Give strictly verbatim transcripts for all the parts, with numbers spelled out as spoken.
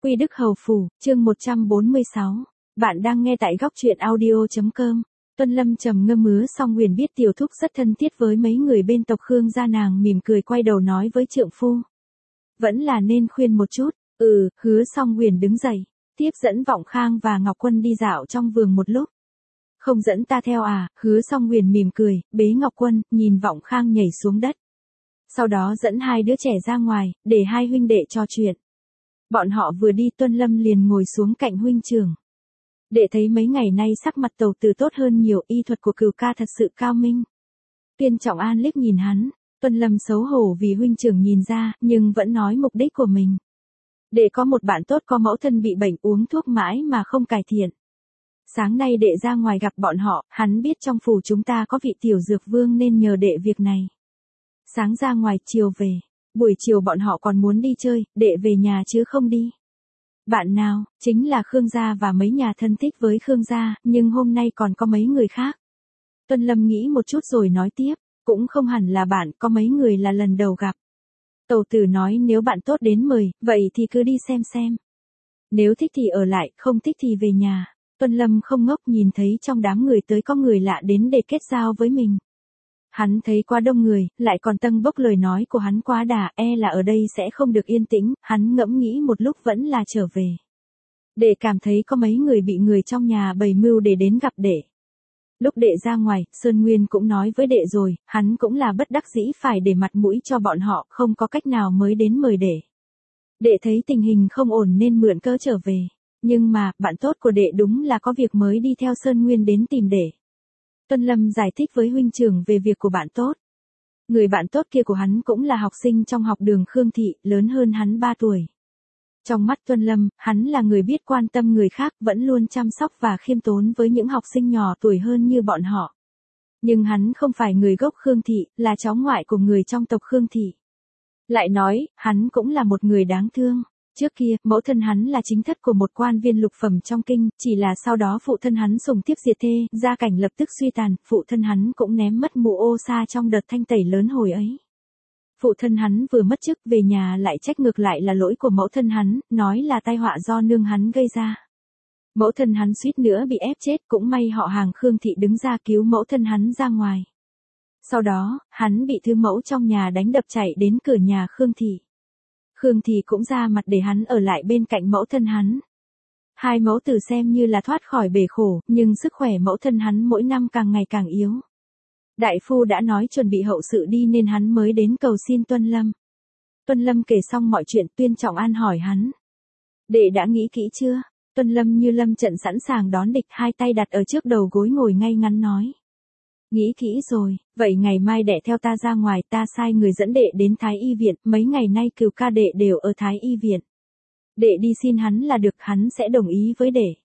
Quy Đức Hầu Phủ, chương một trăm bốn mươi sáu. Bạn đang nghe tại góc truyện audio.com. Tuân Lâm trầm ngâm mứa xong huyền biết tiểu thúc rất thân thiết với mấy người bên tộc Khương gia, nàng mỉm cười quay đầu nói với trượng phu. Vẫn là nên khuyên một chút. Ừ, hứa xong huyền đứng dậy, tiếp dẫn Vọng Khang và Ngọc Quân đi dạo trong vườn một lúc. Không dẫn ta theo à? Hứa xong huyền mỉm cười, bế Ngọc Quân, nhìn Vọng Khang nhảy xuống đất. Sau đó dẫn hai đứa trẻ ra ngoài, để hai huynh đệ trò chuyện. Bọn họ vừa đi Tuân Lâm liền ngồi xuống cạnh huynh trưởng. Đệ thấy mấy ngày nay sắc mặt Tầu Tử tốt hơn nhiều, y thuật của Cửu ca thật sự cao minh. Tuyên Trọng An liếc nhìn hắn, Tuân Lâm xấu hổ vì huynh trưởng nhìn ra, nhưng vẫn nói mục đích của mình. Đệ có một bạn tốt có mẫu thân bị bệnh uống thuốc mãi mà không cải thiện. Sáng nay đệ ra ngoài gặp bọn họ, hắn biết trong phủ chúng ta có vị tiểu dược vương nên nhờ đệ việc này. Sáng ra ngoài, chiều về. Buổi chiều bọn họ còn muốn đi chơi, đệ về nhà chứ không đi. Bạn nào? Chính là Khương gia và mấy nhà thân thích với Khương gia, nhưng hôm nay còn có mấy người khác. Tuân Lâm nghĩ một chút rồi nói tiếp, cũng không hẳn là bạn, có mấy người là lần đầu gặp. Tầu Tử nói nếu bạn tốt đến mời, vậy thì cứ đi xem xem. Nếu thích thì ở lại, không thích thì về nhà. Tuân Lâm không ngốc, nhìn thấy trong đám người tới có người lạ đến để kết giao với mình. Hắn thấy quá đông người, lại còn tâng bốc lời nói của hắn quá đà, e là ở đây sẽ không được yên tĩnh, hắn ngẫm nghĩ một lúc vẫn là trở về. Đệ cảm thấy có mấy người bị người trong nhà bày mưu để đến gặp đệ. Lúc đệ ra ngoài, Sơn Nguyên cũng nói với đệ rồi, hắn cũng là bất đắc dĩ phải để mặt mũi cho bọn họ, không có cách nào mới đến mời đệ. Đệ thấy tình hình không ổn nên mượn cớ trở về. Nhưng mà, bạn tốt của đệ đúng là có việc mới đi theo Sơn Nguyên đến tìm đệ. Tuân Lâm giải thích với huynh trưởng về việc của bạn tốt. Người bạn tốt kia của hắn cũng là học sinh trong học đường Khương Thị, lớn hơn hắn ba tuổi. Trong mắt Tuân Lâm, hắn là người biết quan tâm người khác, vẫn luôn chăm sóc và khiêm tốn với những học sinh nhỏ tuổi hơn như bọn họ. Nhưng hắn không phải người gốc Khương Thị, là cháu ngoại của người trong tộc Khương Thị. Lại nói, hắn cũng là một người đáng thương. Trước kia, mẫu thân hắn là chính thất của một quan viên lục phẩm trong kinh, chỉ là sau đó phụ thân hắn sủng thiếp diệt thê, gia cảnh lập tức suy tàn, phụ thân hắn cũng ném mất mụ ô sa trong đợt thanh tẩy lớn hồi ấy. Phụ thân hắn vừa mất chức về nhà lại trách ngược lại là lỗi của mẫu thân hắn, nói là tai họa do nương hắn gây ra. Mẫu thân hắn suýt nữa bị ép chết, cũng may họ hàng Khương Thị đứng ra cứu mẫu thân hắn ra ngoài. Sau đó, hắn bị thư mẫu trong nhà đánh đập chạy đến cửa nhà Khương Thị. Khương Thị cũng ra mặt để hắn ở lại bên cạnh mẫu thân hắn. Hai mẫu tử xem như là thoát khỏi bể khổ, nhưng sức khỏe mẫu thân hắn mỗi năm càng ngày càng yếu. Đại phu đã nói chuẩn bị hậu sự đi nên hắn mới đến cầu xin Tuân Lâm. Tuân Lâm kể xong mọi chuyện, Tuyên Trọng An hỏi hắn. Đệ đã nghĩ kỹ chưa? Tuân Lâm như lâm trận sẵn sàng đón địch, hai tay đặt ở trước đầu gối ngồi ngay ngắn nói. Nghĩ kỹ rồi, vậy ngày mai đệ theo ta ra ngoài, ta sai người dẫn đệ đến Thái Y viện, mấy ngày nay Cửu ca đệ đều ở Thái Y viện. Đệ đi xin hắn là được, hắn sẽ đồng ý với đệ.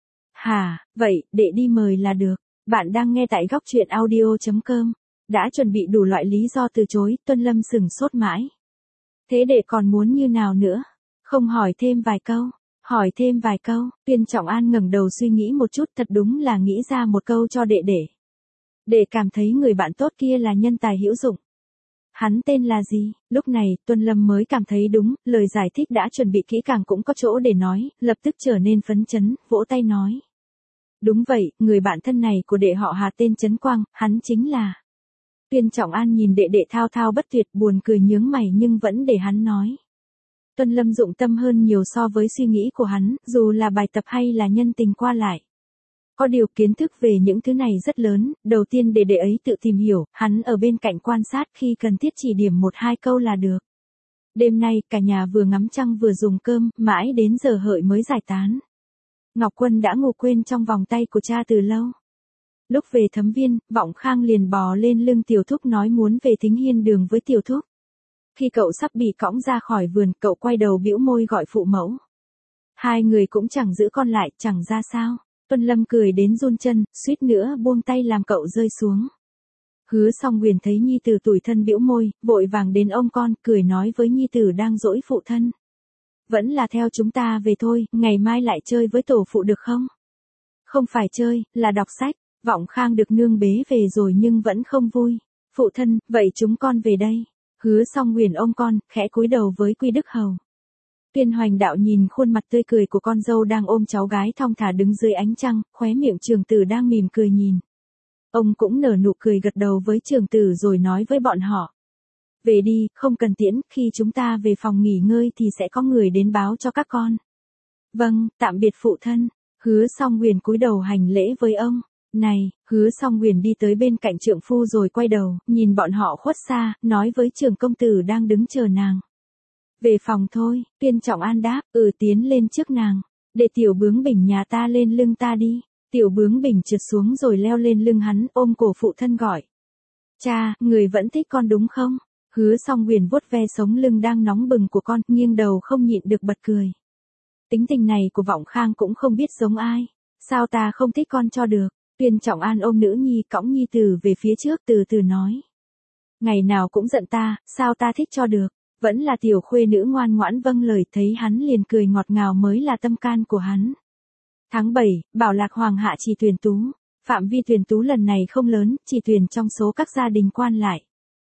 Hà, vậy, đệ đi mời là được. Bạn đang nghe tại góc truyện audio.com. Đã chuẩn bị đủ loại lý do từ chối, Tuân Lâm sừng sốt mãi. Thế đệ còn muốn như nào nữa? Không hỏi thêm vài câu. Hỏi thêm vài câu, Tuyên Trọng An ngẩng đầu suy nghĩ một chút, thật đúng là nghĩ ra một câu cho đệ để. Để cảm thấy người bạn tốt kia là nhân tài hữu dụng. Hắn tên là gì? Lúc này, Tuân Lâm mới cảm thấy đúng, lời giải thích đã chuẩn bị kỹ càng cũng có chỗ để nói, lập tức trở nên phấn chấn, vỗ tay nói. Đúng vậy, người bạn thân này của đệ họ Hà tên Trấn Quang, hắn chính là. Tuyên Trọng An nhìn đệ đệ thao thao bất tuyệt, buồn cười nhướng mày nhưng vẫn để hắn nói. Tuân Lâm dụng tâm hơn nhiều so với suy nghĩ của hắn, dù là bài tập hay là nhân tình qua lại. Có điều kiến thức về những thứ này rất lớn, đầu tiên để đệ ấy tự tìm hiểu, hắn ở bên cạnh quan sát, khi cần thiết chỉ điểm một hai câu là được. Đêm nay, cả nhà vừa ngắm trăng vừa dùng cơm, mãi đến giờ hợi mới giải tán. Ngọc Quân đã ngủ quên trong vòng tay của cha từ lâu. Lúc về Thấm Viên, Vọng Khang liền bò lên lưng Tiểu Thúc nói muốn về Thính Hiên Đường với Tiểu Thúc. Khi cậu sắp bị cõng ra khỏi vườn, cậu quay đầu bĩu môi gọi phụ mẫu. Hai người cũng chẳng giữ con lại, chẳng ra sao. Tuân Lâm cười đến run chân, suýt nữa buông tay làm cậu rơi xuống. Hứa Song Huyền thấy nhi tử tủi thân bĩu môi, vội vàng đến ôm con, cười nói với nhi tử đang dỗi phụ thân. Vẫn là theo chúng ta về thôi, ngày mai lại chơi với tổ phụ được không? Không phải chơi, là đọc sách. Vọng Khang được nương bế về rồi nhưng vẫn không vui. Phụ thân, vậy chúng con về đây. Hứa Song Huyền ôm con, khẽ cúi đầu với Quy Đức Hầu. Tuyên Hoành đạo nhìn khuôn mặt tươi cười của con dâu đang ôm cháu gái thong thả đứng dưới ánh trăng, khóe miệng Trường Tử đang mỉm cười nhìn. Ông cũng nở nụ cười gật đầu với Trường Tử rồi nói với bọn họ. Về đi, không cần tiễn, khi chúng ta về phòng nghỉ ngơi thì sẽ có người đến báo cho các con. Vâng, tạm biệt phụ thân. Hứa Song Huyền cúi đầu hành lễ với ông. Này, Hứa Song Huyền đi tới bên cạnh trượng phu rồi quay đầu, nhìn bọn họ khuất xa, nói với Trường công tử đang đứng chờ nàng. Về phòng thôi, Tuyên Trọng An đáp, ừ tiến lên trước nàng. Để Tiểu Bướng Bỉnh nhà ta lên lưng ta đi. Tiểu Bướng Bỉnh trượt xuống rồi leo lên lưng hắn, ôm cổ phụ thân gọi. Cha, người vẫn thích con đúng không? Hứa Song Huyền vuốt ve sống lưng đang nóng bừng của con, nghiêng đầu không nhịn được bật cười. Tính tình này của Vọng Khang cũng không biết giống ai. Sao ta không thích con cho được? Tuyên Trọng An ôm nữ nhi cõng nhi tử về phía trước từ từ nói. Ngày nào cũng giận ta, sao ta thích cho được? Vẫn là tiểu khuê nữ ngoan ngoãn vâng lời, thấy hắn liền cười ngọt ngào mới là tâm can của hắn. Tháng bảy, Bảo Lạc Hoàng hạ chỉ tuyển tú. Phạm vi tuyển tú lần này không lớn, chỉ tuyển trong số các gia đình quan lại.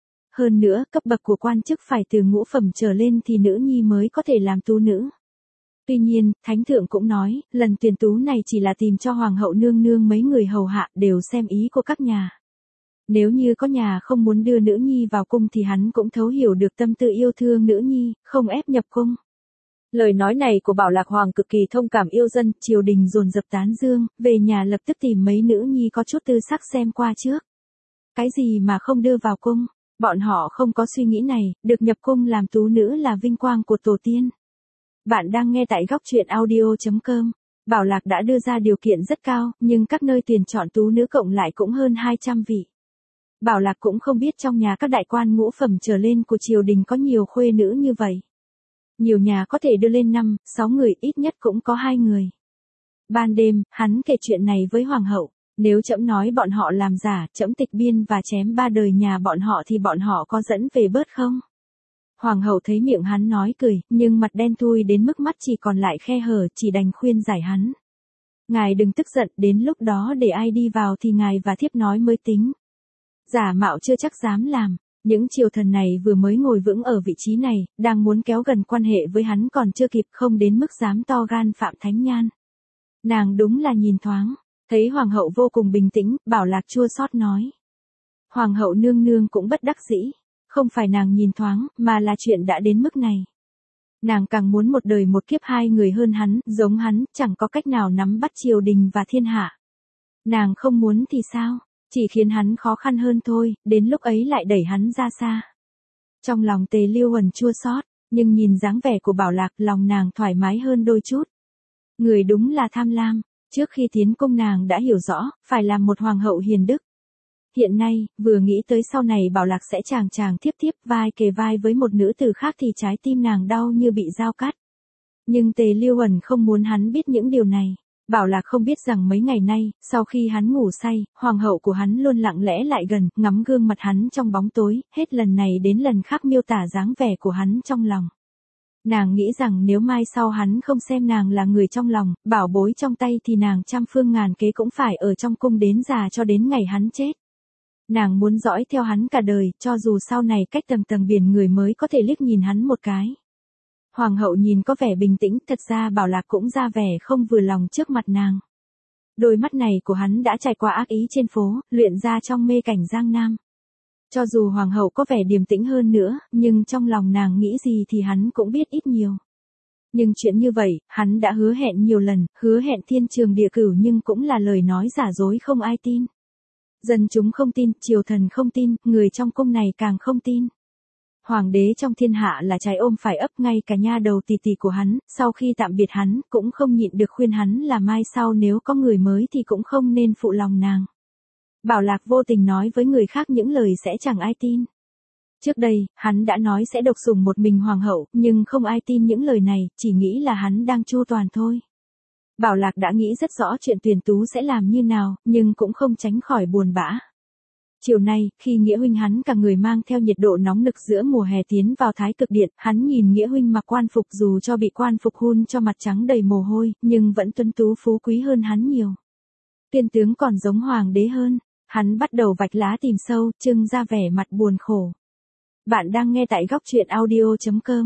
Hơn nữa, cấp bậc của quan chức phải từ ngũ phẩm trở lên thì nữ nhi mới có thể làm tú nữ. Tuy nhiên, Thánh Thượng cũng nói, lần tuyển tú này chỉ là tìm cho Hoàng hậu nương nương mấy người hầu hạ, đều xem ý của các nhà. Nếu như có nhà không muốn đưa nữ nhi vào cung thì hắn cũng thấu hiểu được tâm tư yêu thương nữ nhi, không ép nhập cung. Lời nói này của Bảo Lạc Hoàng cực kỳ thông cảm yêu dân, triều đình dồn dập tán dương, về nhà lập tức tìm mấy nữ nhi có chút tư sắc xem qua trước. Cái gì mà không đưa vào cung, bọn họ không có suy nghĩ này, được nhập cung làm tú nữ là vinh quang của tổ tiên. Bạn đang nghe tại góc truyện audio chấm com. Bảo Lạc đã đưa ra điều kiện rất cao, nhưng các nơi tuyển chọn tú nữ cộng lại cũng hơn hai trăm vị. Bảo Lạc cũng không biết trong nhà các đại quan ngũ phẩm trở lên của triều đình có nhiều khuê nữ như vậy. Nhiều nhà có thể đưa lên năm, sáu người, ít nhất cũng có hai người. Ban đêm, hắn kể chuyện này với Hoàng hậu. Nếu trẫm nói bọn họ làm giả, trẫm tịch biên và chém ba đời nhà bọn họ thì bọn họ có dẫn về bớt không? Hoàng hậu thấy miệng hắn nói cười, nhưng mặt đen thui đến mức mắt chỉ còn lại khe hở, chỉ đành khuyên giải hắn. Ngài đừng tức giận, đến lúc đó để ai đi vào thì ngài và thiếp nói mới tính. Giả mạo chưa chắc dám làm. Những triều thần này vừa mới ngồi vững ở vị trí này, đang muốn kéo gần quan hệ với hắn còn chưa kịp, không đến mức dám to gan phạm thánh nhan. Nàng đúng là nhìn thoáng, thấy Hoàng hậu vô cùng bình tĩnh, Bảo Lạc chua xót nói. Hoàng hậu nương nương cũng bất đắc dĩ, không phải nàng nhìn thoáng, mà là chuyện đã đến mức này. Nàng càng muốn một đời một kiếp hai người hơn hắn, giống hắn, chẳng có cách nào nắm bắt triều đình và thiên hạ. Nàng không muốn thì sao? Chỉ khiến hắn khó khăn hơn thôi, đến lúc ấy lại đẩy hắn ra xa. Trong lòng Tề Lưu Huẩn chua xót, nhưng nhìn dáng vẻ của Bảo Lạc, lòng nàng thoải mái hơn đôi chút. Người đúng là tham lam, trước khi tiến cung nàng đã hiểu rõ, phải làm một hoàng hậu hiền đức. Hiện nay, vừa nghĩ tới sau này Bảo Lạc sẽ chàng chàng thiếp thiếp vai kề vai với một nữ tử khác thì trái tim nàng đau như bị dao cắt. Nhưng Tề Lưu Huẩn không muốn hắn biết những điều này. Bảo Lạc không biết rằng mấy ngày nay, sau khi hắn ngủ say, hoàng hậu của hắn luôn lặng lẽ lại gần, ngắm gương mặt hắn trong bóng tối, hết lần này đến lần khác miêu tả dáng vẻ của hắn trong lòng. Nàng nghĩ rằng nếu mai sau hắn không xem nàng là người trong lòng, bảo bối trong tay thì nàng trăm phương ngàn kế cũng phải ở trong cung đến già cho đến ngày hắn chết. Nàng muốn dõi theo hắn cả đời, cho dù sau này cách tầng tầng biển người mới có thể liếc nhìn hắn một cái. Hoàng hậu nhìn có vẻ bình tĩnh, thật ra Bảo Lạc cũng ra vẻ không vừa lòng trước mặt nàng. Đôi mắt này của hắn đã trải qua ác ý trên phố, luyện ra trong mê cảnh Giang Nam. Cho dù Hoàng hậu có vẻ điềm tĩnh hơn nữa, nhưng trong lòng nàng nghĩ gì thì hắn cũng biết ít nhiều. Nhưng chuyện như vậy, hắn đã hứa hẹn nhiều lần, hứa hẹn thiên trường địa cửu nhưng cũng là lời nói giả dối không ai tin. Dân chúng không tin, triều thần không tin, người trong cung này càng không tin. Hoàng đế trong thiên hạ là trái ôm phải ấp, ngay cả nha đầu tì tì của hắn, sau khi tạm biệt hắn, cũng không nhịn được khuyên hắn là mai sau nếu có người mới thì cũng không nên phụ lòng nàng. Bảo Lạc vô tình nói với người khác những lời sẽ chẳng ai tin. Trước đây, hắn đã nói sẽ độc sủng một mình hoàng hậu, nhưng không ai tin những lời này, chỉ nghĩ là hắn đang chu toàn thôi. Bảo Lạc đã nghĩ rất rõ chuyện tuyển tú sẽ làm như nào, nhưng cũng không tránh khỏi buồn bã. Chiều nay, khi Nghĩa huynh hắn cả người mang theo nhiệt độ nóng nực giữa mùa hè tiến vào Thái Cực Điện, hắn nhìn Nghĩa huynh mặc quan phục dù cho bị quan phục hun cho mặt trắng đầy mồ hôi, nhưng vẫn tuấn tú phú quý hơn hắn nhiều. Tuyên tướng còn giống hoàng đế hơn, hắn bắt đầu vạch lá tìm sâu, trưng ra vẻ mặt buồn khổ. Bạn đang nghe tại góc truyện audio chấm com.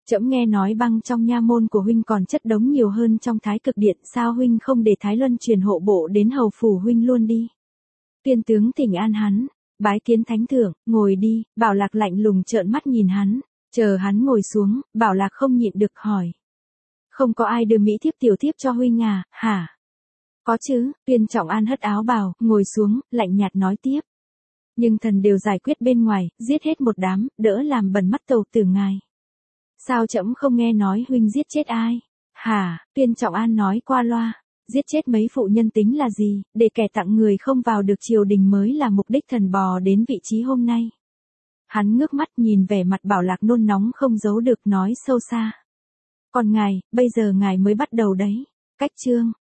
Trẫm nghe nói băng trong nha môn của huynh còn chất đống nhiều hơn trong Thái Cực Điện, sao huynh không để Thái Luân truyền hộ bộ đến hầu phủ huynh luôn đi. Tuyên tướng thỉnh an hắn, bái kiến thánh thượng, ngồi đi. Bảo Lạc lạnh lùng trợn mắt nhìn hắn, chờ hắn ngồi xuống, Bảo Lạc không nhịn được hỏi. Không có ai đưa mỹ thiếp tiểu thiếp cho huynh à, hả? Có chứ. Tuyên Trọng An hất áo bào, ngồi xuống, lạnh nhạt nói tiếp. Nhưng thần đều giải quyết bên ngoài, giết hết một đám, đỡ làm bẩn mắt tàu tử ngài. Sao trẫm không nghe nói huynh giết chết ai? Hả? Tuyên Trọng An nói qua loa. Giết chết mấy phụ nhân tính là gì, để kẻ tặng người không vào được triều đình mới là mục đích thần bò đến vị trí hôm nay. Hắn ngước mắt nhìn vẻ mặt Bảo Lạc nôn nóng không giấu được, nói sâu xa. Còn ngài, bây giờ ngài mới bắt đầu đấy. Cách chương.